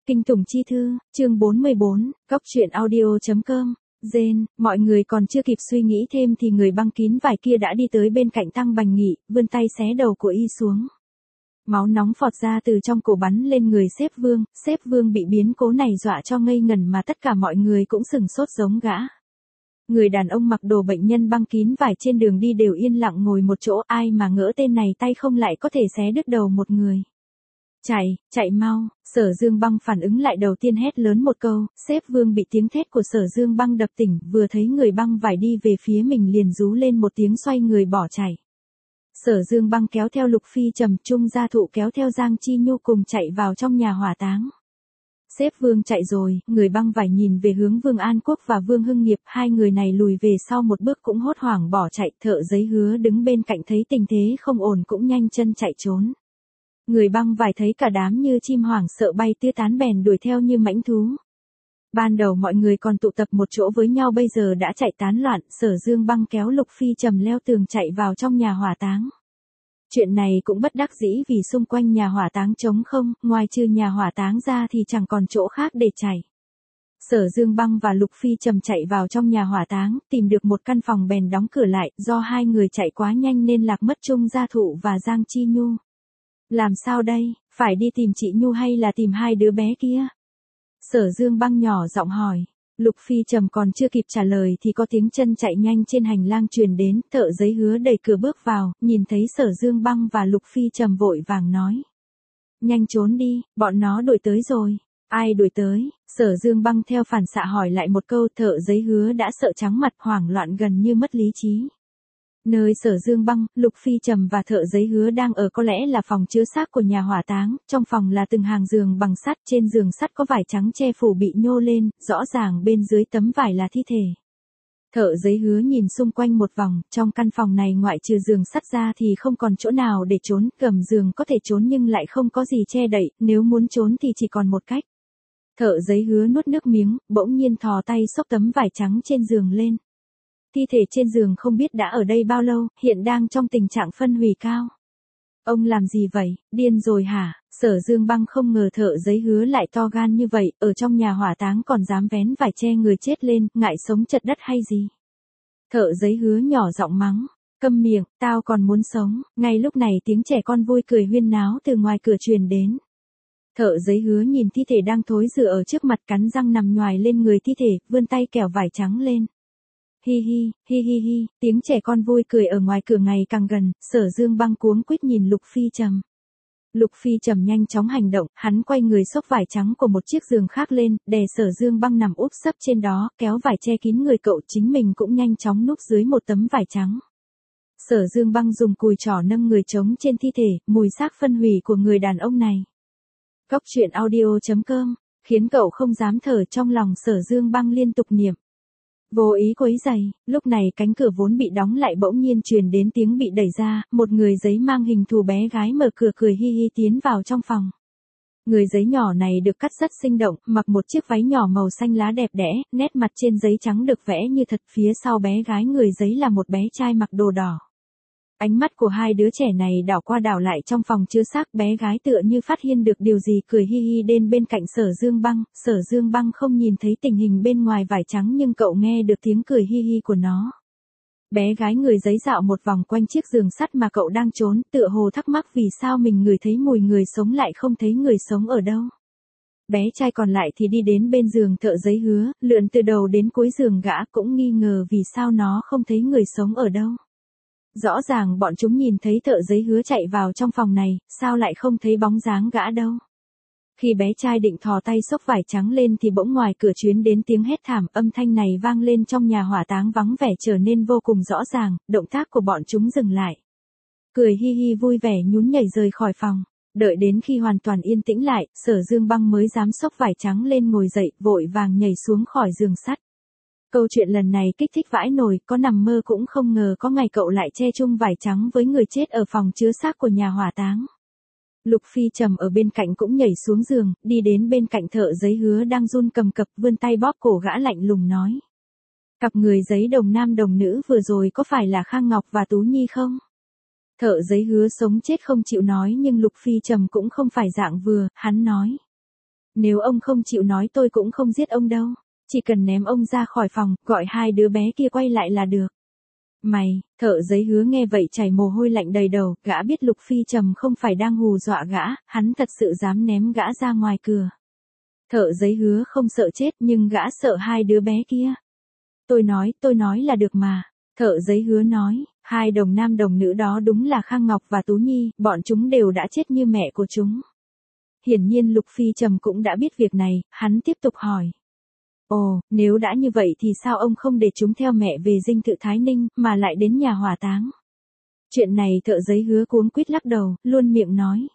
Kinh Tủng Chi Thư, chương 44, Cóc truyện audio.com. Gen, mọi người còn chưa kịp suy nghĩ thêm thì người băng kín vải kia đã đi tới bên cạnh Tăng Bành Nghị, vươn tay xé đầu của y xuống. Máu nóng phọt ra từ trong cổ bắn lên người Xếp Vương bị biến cố này dọa cho ngây ngẩn mà tất cả mọi người cũng sừng sốt giống gã. Người đàn ông mặc đồ bệnh nhân băng kín vải trên đường đi đều yên lặng ngồi một chỗ, ai mà ngỡ tên này tay không lại có thể xé đứt đầu một người. Chạy mau, Sở Dương Băng phản ứng lại đầu tiên hét lớn một câu, Xếp Vương bị tiếng thét của Sở Dương Băng đập tỉnh, vừa thấy người băng vải đi về phía mình liền rú lên một tiếng xoay người bỏ chạy. Sở Dương Băng kéo theo Lục Phi Trầm, Trung Gia Thụ kéo theo Giang Chi Nhu cùng chạy vào trong nhà hỏa táng. Xếp Vương chạy rồi, người băng vải nhìn về hướng Vương An Quốc và Vương Hưng Nghiệp, hai người này lùi về sau một bước cũng hốt hoảng bỏ chạy. Thợ giấy Hứa đứng bên cạnh thấy tình thế không ổn cũng nhanh chân chạy trốn. Người băng vải thấy cả đám như chim hoảng sợ bay tứ tán bèn đuổi theo như mãnh thú. Ban đầu mọi người còn tụ tập một chỗ với nhau, bây giờ đã chạy tán loạn. Sở Dương Băng kéo Lục Phi Trầm leo tường chạy vào trong nhà hỏa táng. Chuyện này cũng bất đắc dĩ vì xung quanh nhà hỏa táng trống không, ngoài trừ nhà hỏa táng ra thì chẳng còn chỗ khác để chạy. Sở Dương Băng và Lục Phi Trầm chạy vào trong nhà hỏa táng, tìm được một căn phòng bèn đóng cửa lại, do hai người chạy quá nhanh nên lạc mất Trung Gia Thụ và Giang Chi Nhu. Làm sao đây, phải đi tìm chị Nhu hay là tìm hai đứa bé kia? Sở Dương Băng nhỏ giọng hỏi. Lục Phi Trầm còn chưa kịp trả lời thì có tiếng chân chạy nhanh trên hành lang truyền đến, Thợ giấy Hứa đẩy cửa bước vào, nhìn thấy Sở Dương Băng và Lục Phi Trầm vội vàng nói. Nhanh trốn đi, bọn nó đuổi tới rồi. Ai đuổi tới? Sở Dương Băng theo phản xạ hỏi lại một câu, Thợ giấy Hứa đã sợ trắng mặt, hoảng loạn gần như mất lý trí. Nơi Sở Dương Băng, Lục Phi Trầm và Thợ giấy Hứa đang ở có lẽ là phòng chứa xác của nhà hỏa táng, trong phòng là từng hàng giường bằng sắt, trên giường sắt có vải trắng che phủ bị nhô lên, rõ ràng bên dưới tấm vải là thi thể. Thợ giấy Hứa nhìn xung quanh một vòng, trong căn phòng này ngoại trừ giường sắt ra thì không còn chỗ nào để trốn, gầm giường có thể trốn nhưng lại không có gì che đậy, nếu muốn trốn thì chỉ còn một cách. Thợ giấy Hứa nuốt nước miếng, bỗng nhiên thò tay xốc tấm vải trắng trên giường lên. Thi thể trên giường không biết đã ở đây bao lâu, hiện đang trong tình trạng phân hủy cao. Ông làm gì vậy, điên rồi hả? Sở Dương Băng không ngờ Thợ giấy Hứa lại to gan như vậy, ở trong nhà hỏa táng còn dám vén vải che người chết lên, ngại sống chật đất hay gì? Thợ giấy Hứa nhỏ giọng mắng, câm miệng, tao còn muốn sống. Ngay lúc này tiếng trẻ con vui cười huyên náo từ ngoài cửa truyền đến. Thợ giấy Hứa nhìn thi thể đang thối rữa ở trước mặt, cắn răng nằm nhoài lên người thi thể, vươn tay kẻo vải trắng lên. Hi hi, tiếng trẻ con vui cười ở ngoài cửa ngày càng gần, Sở Dương Băng cuống quýt nhìn Lục Phi Trầm. Lục Phi Trầm nhanh chóng hành động, hắn quay người xốc vải trắng của một chiếc giường khác lên, đè Sở Dương Băng nằm úp sấp trên đó, kéo vải che kín người cậu, chính mình cũng nhanh chóng núp dưới một tấm vải trắng. Sở Dương Băng dùng cùi trỏ nâng người trống trên thi thể, mùi xác phân hủy của người đàn ông này. Cóc truyện audio.com, khiến cậu không dám thở, trong lòng Sở Dương Băng liên tục niệm. Vô ý quấy giày, lúc này cánh cửa vốn bị đóng lại bỗng nhiên truyền đến tiếng bị đẩy ra, một người giấy mang hình thù bé gái mở cửa cười hi hi tiến vào trong phòng. Người giấy nhỏ này được cắt rất sinh động, mặc một chiếc váy nhỏ màu xanh lá đẹp đẽ, nét mặt trên giấy trắng được vẽ như thật, phía sau bé gái người giấy là một bé trai mặc đồ đỏ. Ánh mắt của hai đứa trẻ này đảo qua đảo lại trong phòng chứa xác, bé gái tựa như phát hiện được điều gì cười hi hi đến bên cạnh Sở Dương Băng. Sở Dương Băng không nhìn thấy tình hình bên ngoài vải trắng nhưng cậu nghe được tiếng cười hi hi của nó. Bé gái người giấy dạo một vòng quanh chiếc giường sắt mà cậu đang trốn, tựa hồ thắc mắc vì sao mình ngửi thấy mùi người sống lại không thấy người sống ở đâu. Bé trai còn lại thì đi đến bên giường Thợ giấy Hứa, lượn từ đầu đến cuối giường, gã cũng nghi ngờ vì sao nó không thấy người sống ở đâu. Rõ ràng bọn chúng nhìn thấy Thợ giấy Hứa chạy vào trong phòng này, sao lại không thấy bóng dáng gã đâu. Khi bé trai định thò tay xốc vải trắng lên thì bỗng ngoài cửa truyền đến tiếng hét thảm, âm thanh này vang lên trong nhà hỏa táng vắng vẻ trở nên vô cùng rõ ràng, động tác của bọn chúng dừng lại. Cười hi hi vui vẻ nhún nhảy rời khỏi phòng. Đợi đến khi hoàn toàn yên tĩnh lại, Sở Dương Băng mới dám xốc vải trắng lên ngồi dậy, vội vàng nhảy xuống khỏi giường sắt. Câu chuyện lần này kích thích vãi nồi, có nằm mơ cũng không ngờ có ngày cậu lại che chung vải trắng với người chết ở phòng chứa xác của nhà hỏa táng. Lục Phi Trầm ở bên cạnh cũng nhảy xuống giường, đi đến bên cạnh Thợ giấy Hứa đang run cầm cập, vươn tay bóp cổ gã lạnh lùng nói. Cặp người giấy đồng nam đồng nữ vừa rồi có phải là Khang Ngọc và Tú Nhi không? Thợ giấy Hứa sống chết không chịu nói nhưng Lục Phi Trầm cũng không phải dạng vừa, hắn nói. Nếu ông không chịu nói tôi cũng không giết ông đâu. Chỉ cần ném ông ra khỏi phòng, gọi hai đứa bé kia quay lại là được. Mày, Thợ giấy Hứa nghe vậy chảy mồ hôi lạnh đầy đầu, gã biết Lục Phi Trầm không phải đang hù dọa gã, hắn thật sự dám ném gã ra ngoài cửa. Thợ giấy Hứa không sợ chết nhưng gã sợ hai đứa bé kia. Tôi nói là được mà. Thợ giấy Hứa nói, hai đồng nam đồng nữ đó đúng là Khang Ngọc và Tú Nhi, bọn chúng đều đã chết như mẹ của chúng. Hiển nhiên Lục Phi Trầm cũng đã biết việc này, hắn tiếp tục hỏi. Ồ, nếu đã như vậy thì sao ông không để chúng theo mẹ về dinh thự Thái Ninh, mà lại đến nhà hỏa táng? Chuyện này Thợ giấy Hứa cuống quýt lắc đầu, luôn miệng nói.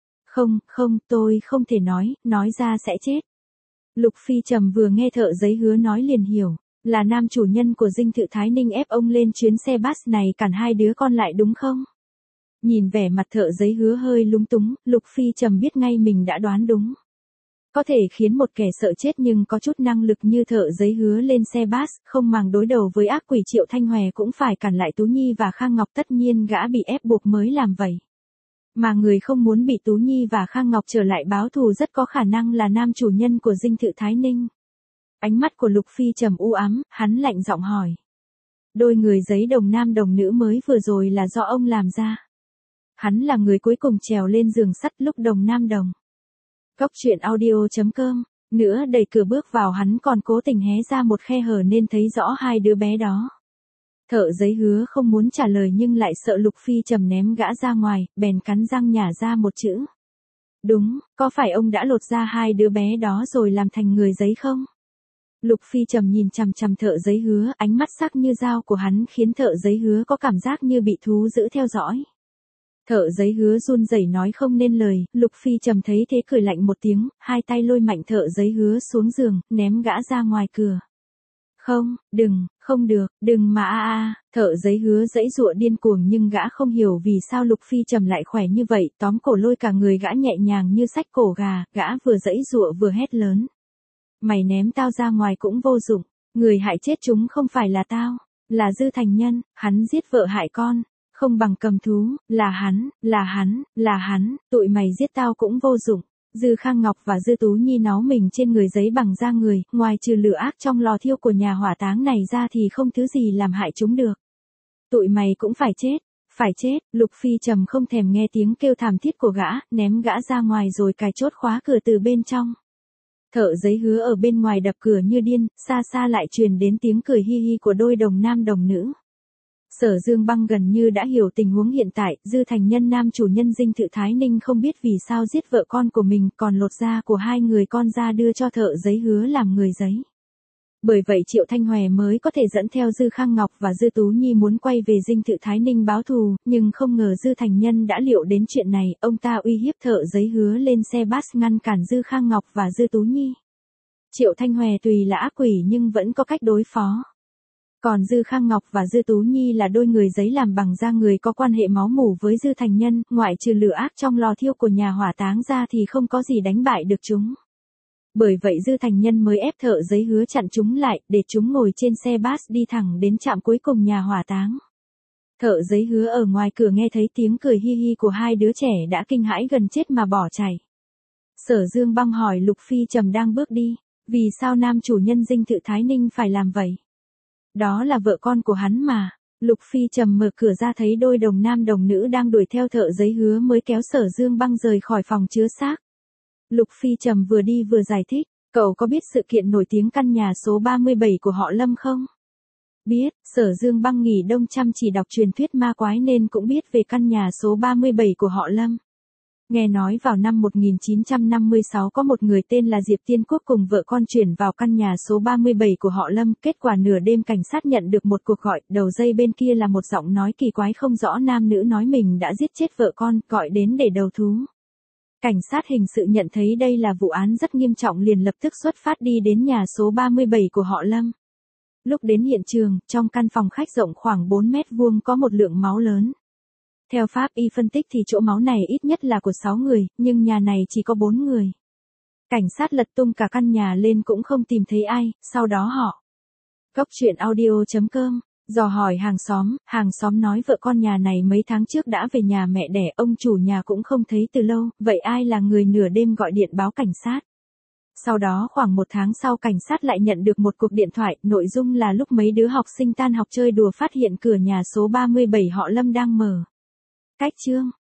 Không, tôi không thể nói ra sẽ chết. Lục Phi Trầm vừa nghe Thợ giấy Hứa nói liền hiểu, là nam chủ nhân của dinh thự Thái Ninh ép ông lên chuyến xe bus này cản hai đứa con lại đúng không? Nhìn vẻ mặt Thợ giấy Hứa hơi lúng túng, Lục Phi Trầm biết ngay mình đã đoán đúng. Có thể khiến một kẻ sợ chết nhưng có chút năng lực như Thợ giấy Hứa lên xe bus, không màng đối đầu với ác quỷ Triệu Thanh Hòe cũng phải cản lại Tú Nhi và Khang Ngọc, tất nhiên gã bị ép buộc mới làm vậy. Mà người không muốn bị Tú Nhi và Khang Ngọc trở lại báo thù rất có khả năng là nam chủ nhân của dinh thự Thái Ninh. Ánh mắt của Lục Phi Trầm u ám, hắn lạnh giọng hỏi. Đôi người giấy đồng nam đồng nữ mới vừa rồi là do ông làm ra. Hắn là người cuối cùng trèo lên giường sắt lúc đồng nam đồng. Cóc truyện audio.com, nữa đẩy cửa bước vào hắn còn cố tình hé ra một khe hở nên thấy rõ hai đứa bé đó. Thợ giấy Hứa không muốn trả lời nhưng lại sợ Lục Phi Trầm ném gã ra ngoài, bèn cắn răng nhả ra một chữ. Đúng, có phải ông đã lột ra hai đứa bé đó rồi làm thành người giấy không? Lục Phi Trầm nhìn chằm chằm Thợ giấy Hứa, ánh mắt sắc như dao của hắn khiến Thợ giấy Hứa có cảm giác như bị thú dữ theo dõi. Thợ giấy Hứa run rẩy nói không nên lời, Lục Phi Trầm thấy thế cười lạnh một tiếng, hai tay lôi mạnh Thợ giấy Hứa xuống giường, ném gã ra ngoài cửa. Không được, đừng mà Thợ giấy Hứa giãy giụa điên cuồng nhưng gã không hiểu vì sao Lục Phi Trầm lại khỏe như vậy, tóm cổ lôi cả người gã nhẹ nhàng như xách cổ gà, gã vừa giãy giụa vừa hét lớn. Mày ném tao ra ngoài cũng vô dụng, người hại chết chúng không phải là tao, là Dư Thành Nhân, hắn giết vợ hại con, không bằng cầm thú, là hắn, tụi mày giết tao cũng vô dụng. Dư Khang Ngọc và Dư Tú Nhi náu mình trên người giấy bằng da người, ngoài trừ lửa ác trong lò thiêu của nhà hỏa táng này ra thì không thứ gì làm hại chúng được. Tụi mày cũng phải chết, Lục Phi Trầm không thèm nghe tiếng kêu thảm thiết của gã, ném gã ra ngoài rồi cài chốt khóa cửa từ bên trong. Thợ giấy Hứa ở bên ngoài đập cửa như điên, xa xa lại truyền đến tiếng cười hi hi của đôi đồng nam đồng nữ. Sở Dương Băng gần như đã hiểu tình huống hiện tại, Dư Thành Nhân nam chủ nhân dinh thự Thái Ninh không biết vì sao giết vợ con của mình còn lột da của hai người con ra đưa cho Thợ giấy Hứa làm người giấy. Bởi vậy Triệu Thanh Hòe mới có thể dẫn theo Dư Khang Ngọc và Dư Tú Nhi muốn quay về dinh thự Thái Ninh báo thù, nhưng không ngờ Dư Thành Nhân đã liệu đến chuyện này, ông ta uy hiếp Thợ giấy Hứa lên xe bus ngăn cản Dư Khang Ngọc và Dư Tú Nhi. Triệu Thanh Hòe tùy là ác quỷ nhưng vẫn có cách đối phó. Còn Dư Khang Ngọc và Dư Tú Nhi là đôi người giấy làm bằng da người có quan hệ máu mủ với Dư Thành Nhân, ngoại trừ lửa ác trong lò thiêu của nhà hỏa táng ra thì không có gì đánh bại được chúng. Bởi vậy Dư Thành Nhân mới ép Thợ giấy Hứa chặn chúng lại, để chúng ngồi trên xe bus đi thẳng đến trạm cuối cùng nhà hỏa táng. Thợ giấy Hứa ở ngoài cửa nghe thấy tiếng cười hi hi của hai đứa trẻ đã kinh hãi gần chết mà bỏ chạy. Sở Dương Băng hỏi Lục Phi Trầm đang bước đi, vì sao nam chủ nhân dinh thự Thái Ninh phải làm vậy? Đó là vợ con của hắn mà. Lục Phi Trầm mở cửa ra thấy đôi đồng nam đồng nữ đang đuổi theo Thợ giấy Hứa mới kéo Sở Dương Băng rời khỏi phòng chứa xác. Lục Phi Trầm vừa đi vừa giải thích, cậu có biết sự kiện nổi tiếng căn nhà số 37 của họ Lâm không? Biết, Sở Dương Băng nghỉ đông chăm chỉ đọc truyền thuyết ma quái nên cũng biết về căn nhà số 37 của họ Lâm. Nghe nói vào năm 1956 có một người tên là Diệp Tiên Quốc cùng vợ con chuyển vào căn nhà số 37 của họ Lâm, kết quả nửa đêm cảnh sát nhận được một cuộc gọi, đầu dây bên kia là một giọng nói kỳ quái không rõ nam nữ nói mình đã giết chết vợ con, gọi đến để đầu thú. Cảnh sát hình sự nhận thấy đây là vụ án rất nghiêm trọng liền lập tức xuất phát đi đến nhà số 37 của họ Lâm. Lúc đến hiện trường, trong căn phòng khách rộng khoảng 4 mét vuông có một lượng máu lớn. Theo pháp y phân tích thì chỗ máu này ít nhất là của 6 người, nhưng nhà này chỉ có 4 người. Cảnh sát lật tung cả căn nhà lên cũng không tìm thấy ai, sau đó họ. Cóc truyện audio.com, dò hỏi hàng xóm nói vợ con nhà này mấy tháng trước đã về nhà mẹ đẻ, ông chủ nhà cũng không thấy từ lâu, vậy ai là người nửa đêm gọi điện báo cảnh sát? Sau đó khoảng 1 tháng sau cảnh sát lại nhận được một cuộc điện thoại, nội dung là lúc mấy đứa học sinh tan học chơi đùa phát hiện cửa nhà số 37 họ Lâm đang mở. Cách chương